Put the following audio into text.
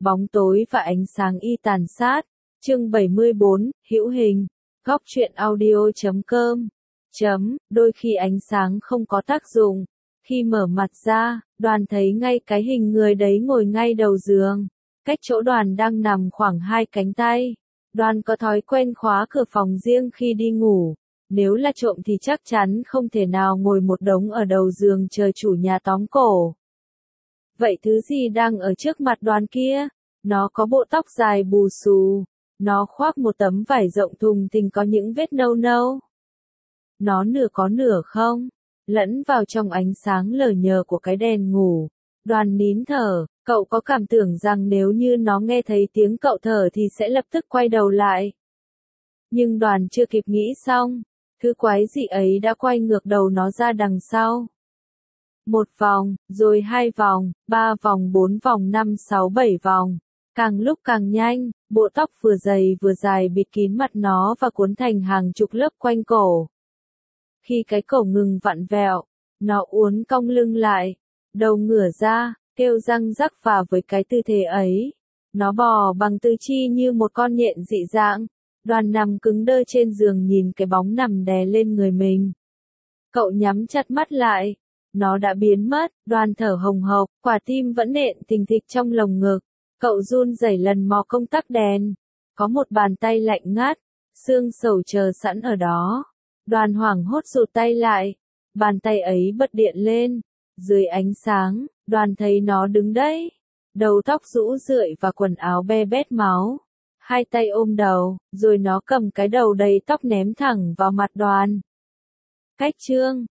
Bóng tối và ánh sáng y tàn sát. Chương 74, hữu hình. Góc truyện audio.com. Đôi khi ánh sáng không có tác dụng. Khi mở mặt ra, Đoàn thấy ngay cái hình người đấy ngồi ngay đầu giường. Cách chỗ Đoàn đang nằm khoảng 2 cánh tay. Đoàn có thói quen khóa cửa phòng riêng khi đi ngủ. Nếu là trộm thì chắc chắn không thể nào ngồi một đống ở đầu giường chờ chủ nhà tóm cổ. Vậy thứ gì đang ở trước mặt Đoàn kia? Nó có bộ tóc dài bù xù. Nó khoác một tấm vải rộng thùng thình có những vết nâu nâu. Nó nửa có nửa không, lẫn vào trong ánh sáng lờ nhờ của cái đèn ngủ. Đoàn nín thở, cậu có cảm tưởng rằng nếu như nó nghe thấy tiếng cậu thở thì sẽ lập tức quay đầu lại. Nhưng Đoàn chưa kịp nghĩ xong, thứ quái dị ấy đã quay ngược đầu nó ra đằng sau. 1 vòng, rồi 2 vòng, 3 vòng, 4 vòng, 5, 6, 7 vòng. Càng lúc càng nhanh, bộ tóc vừa dày vừa dài bịt kín mặt nó và cuốn thành hàng chục lớp quanh cổ. Khi cái cổ ngừng vặn vẹo, nó uốn cong lưng lại, đầu ngửa ra, kêu răng rắc, và với cái tư thế ấy, nó bò bằng tứ chi như một con nhện dị dạng. Đoàn nằm cứng đơ trên giường nhìn cái bóng nằm đè lên người mình. Cậu nhắm chặt mắt lại, nó đã biến mất. Đoàn thở hồng hộc, quả tim vẫn nện thình thịch trong lồng ngực. Cậu run rẩy lần mò công tắc đèn. Có một bàn tay lạnh ngắt, xương sầu chờ sẵn ở đó. Đoàn hoảng hốt rụt tay lại. Bàn tay ấy bật điện lên. Dưới ánh sáng, Đoàn thấy nó đứng đấy. Đầu tóc rũ rượi và quần áo be bét máu. Hai tay ôm đầu, rồi nó cầm cái đầu đầy tóc ném thẳng vào mặt Đoàn. Cách chương